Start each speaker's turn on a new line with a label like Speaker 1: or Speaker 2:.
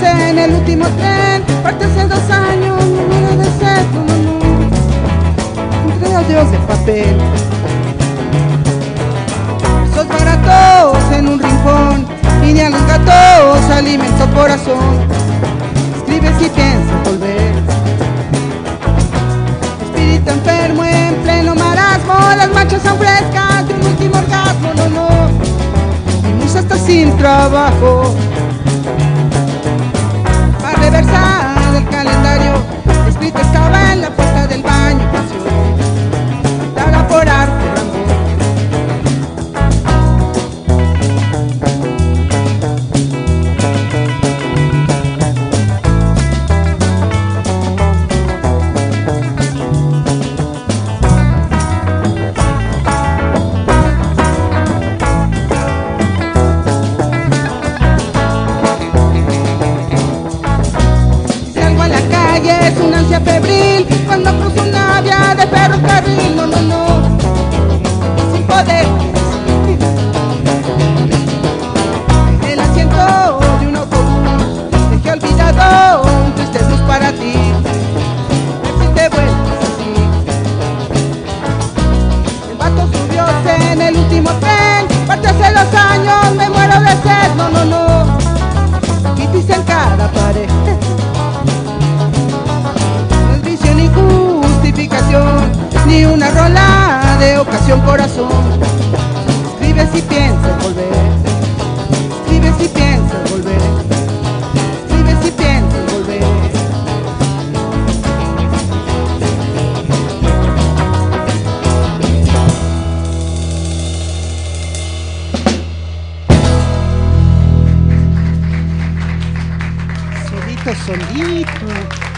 Speaker 1: en el último tren. Parte hace 2 años, no muero de sed, no, no, no. Entre adiós de papel, versos baratos en un rincón, y ni a los gatos alimento corazón. Escribe si piensas volver, espíritu enfermo en pleno marasmo. Las manchas son frescas de un último orgasmo, no, no. Mi musa está sin trabajo, a reversar el calendario. Escrito estaba en la puerta del baño, pasión, daga por arte, amor. Es una ansia febril cuando cruzo una vía de ferrocarril, no, no, no, sin poder el asiento de un autobús, dejé olvidado un triste blues para ti. Ver si te vuelves así. El vato subió en el último tren, parte hace 2 años, me muero de sed, no, no, no. Quitis en cada pared, ni justificación, ni una rola de ocasión, corazón. Escribe si piensas volver, escribe si piensas volver, escribe si piensas volver. Solito, solito.